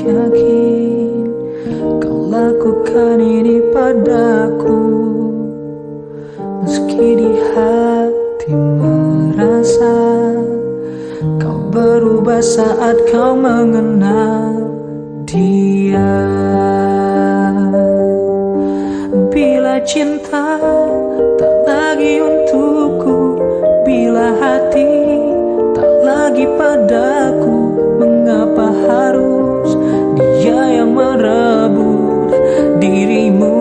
yakin kau lakukan ini padaku, meski di hati merasa kau berubah saat kau mengenal dia. Bila cinta tak lagi untukku, bila hati tak lagi padaku, mengapa harus dia yang merebut dirimu?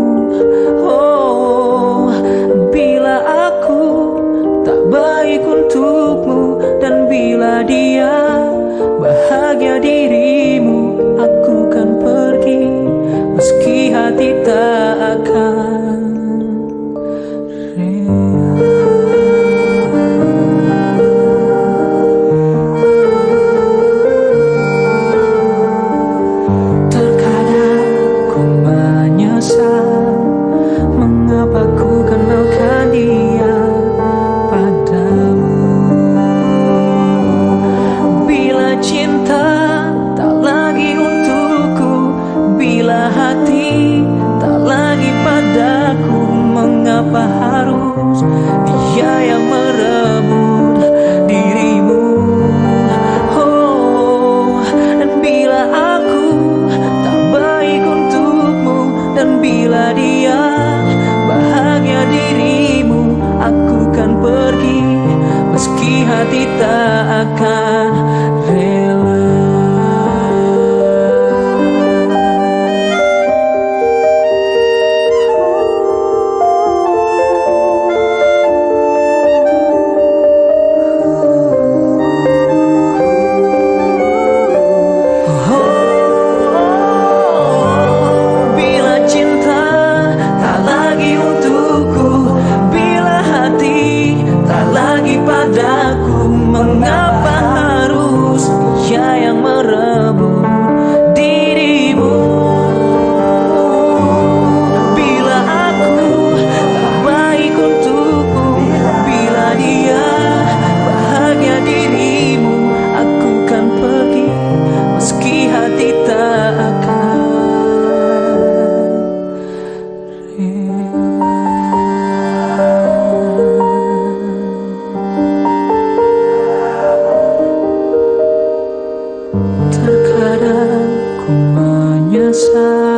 Oh, bila aku tak baik untukmu, dan bila dia bahagia dirimu, aku kan pergi meski hati tak akan rela. Terkadang ku menyesal mengapa ku kenalkan dia padamu. Bila cinta tak lagi untukku, bila hati tak lagi padaku, mengapa harus dia yang merebut dirimu? Oh, dan bila aku tak baik untukmu, dan bila dia bahagia dirimu, aku kan pergi meski hati tak akan rela. Mengapa harus dia yang merebut dirimu? Bila aku tak baik untukku, bila dia bahagia dirimu, aku kan pergi meski hati tak akan rela. Terkadang ku menyesal